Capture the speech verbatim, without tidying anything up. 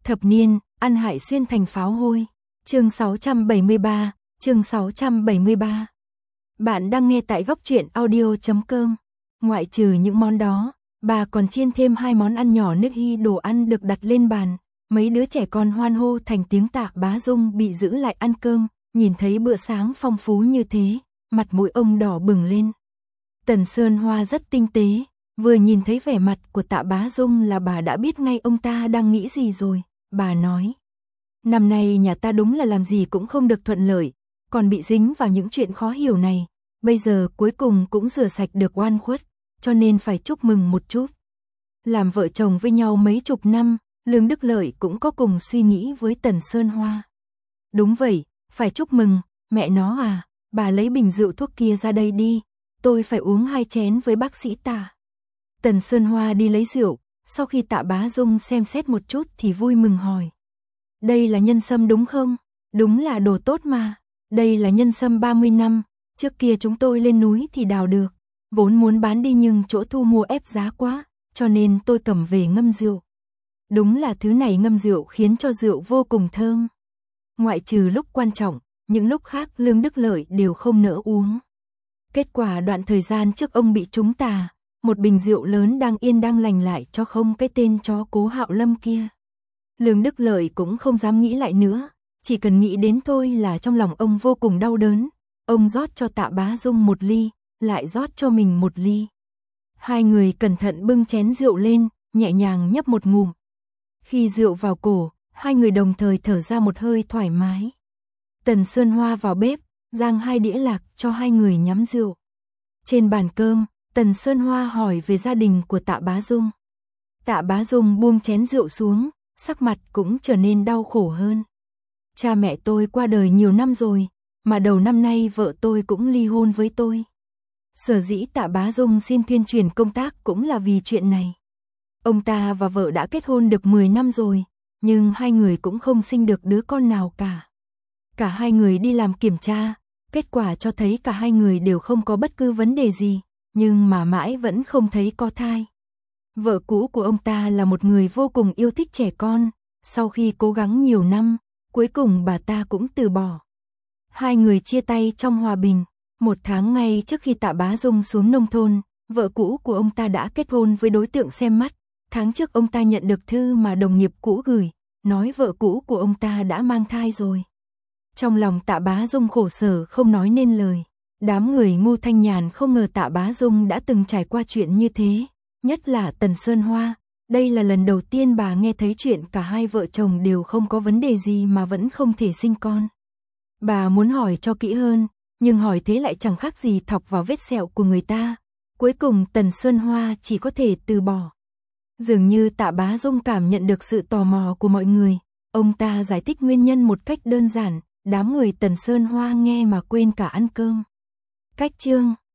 Thập niên, ăn hại xuyên thành pháo hôi. Chương sáu trăm bảy mươi ba, chương sáu trăm bảy mươi ba. Bạn đang nghe tại góc truyện audio chấm com. Ngoại trừ những món đó, bà còn chiên thêm hai món ăn nhỏ nước hy đồ ăn được đặt lên bàn. Mấy đứa trẻ con hoan hô thành tiếng. Tạ Bá Dung bị giữ lại ăn cơm, nhìn thấy bữa sáng phong phú như thế, mặt mũi ông đỏ bừng lên. Tần Sơn Hoa rất tinh tế, vừa nhìn thấy vẻ mặt của Tạ Bá Dung là bà đã biết ngay ông ta đang nghĩ gì rồi. Bà nói, năm nay nhà ta đúng là làm gì cũng không được thuận lợi, còn bị dính vào những chuyện khó hiểu này, bây giờ cuối cùng cũng rửa sạch được oan khuất, cho nên phải chúc mừng một chút. Làm vợ chồng với nhau mấy chục năm, Lương Đức Lợi cũng có cùng suy nghĩ với Tần Sơn Hoa. Đúng vậy, phải chúc mừng, mẹ nó à, bà lấy bình rượu thuốc kia ra đây đi, tôi phải uống hai chén với bác sĩ Tạ. Tần Sơn Hoa đi lấy rượu, sau khi Tạ Bá Dung xem xét một chút thì vui mừng hỏi. Đây là nhân sâm đúng không? Đúng là đồ tốt mà, đây là nhân sâm ba mươi năm, trước kia chúng tôi lên núi thì đào được, vốn muốn bán đi nhưng chỗ thu mua ép giá quá, cho nên tôi cầm về ngâm rượu. Đúng là thứ này ngâm rượu khiến cho rượu vô cùng thơm. Ngoại trừ lúc quan trọng, những lúc khác Lương Đức Lợi đều không nỡ uống. Kết quả đoạn thời gian trước ông bị trúng tà, một bình rượu lớn đang yên đang lành lại cho không cái tên chó Cố Hạo Lâm kia. Lương Đức Lợi cũng không dám nghĩ lại nữa, chỉ cần nghĩ đến thôi là trong lòng ông vô cùng đau đớn. Ông rót cho Tạ Bá Dung một ly, lại rót cho mình một ly. Hai người cẩn thận bưng chén rượu lên, nhẹ nhàng nhấp một ngụm. Khi rượu vào cổ, hai người đồng thời thở ra một hơi thoải mái. Tần Sơn Hoa vào bếp, rang hai đĩa lạc cho hai người nhắm rượu. Trên bàn cơm, Tần Sơn Hoa hỏi về gia đình của Tạ Bá Dung. Tạ Bá Dung buông chén rượu xuống, sắc mặt cũng trở nên đau khổ hơn. Cha mẹ tôi qua đời nhiều năm rồi, mà đầu năm nay vợ tôi cũng ly hôn với tôi. Sở dĩ Tạ Bá Dung xin tuyên truyền công tác cũng là vì chuyện này. Ông ta và vợ đã kết hôn được mười năm rồi, nhưng hai người cũng không sinh được đứa con nào cả. Cả hai người đi làm kiểm tra, kết quả cho thấy cả hai người đều không có bất cứ vấn đề gì, nhưng mà mãi vẫn không thấy có thai. Vợ cũ của ông ta là một người vô cùng yêu thích trẻ con, sau khi cố gắng nhiều năm, cuối cùng bà ta cũng từ bỏ. Hai người chia tay trong hòa bình. Một tháng ngay trước khi Tạ Bá Dung xuống nông thôn, vợ cũ của ông ta đã kết hôn với đối tượng xem mắt. Tháng trước ông ta nhận được thư mà đồng nghiệp cũ gửi, nói vợ cũ của ông ta đã mang thai rồi. Trong lòng Tạ Bá Dung khổ sở không nói nên lời. Đám người ngu thanh nhàn không ngờ Tạ Bá Dung đã từng trải qua chuyện như thế, nhất là Tần Sơn Hoa. Đây là lần đầu tiên bà nghe thấy chuyện cả hai vợ chồng đều không có vấn đề gì mà vẫn không thể sinh con. Bà muốn hỏi cho kỹ hơn, nhưng hỏi thế lại chẳng khác gì thọc vào vết sẹo của người ta. Cuối cùng Tần Sơn Hoa chỉ có thể từ bỏ. Dường như Tạ Bá Dung cảm nhận được sự tò mò của mọi người. Ông ta giải thích nguyên nhân một cách đơn giản, đám người Tần Sơn Hoa nghe mà quên cả ăn cơm. Cách chương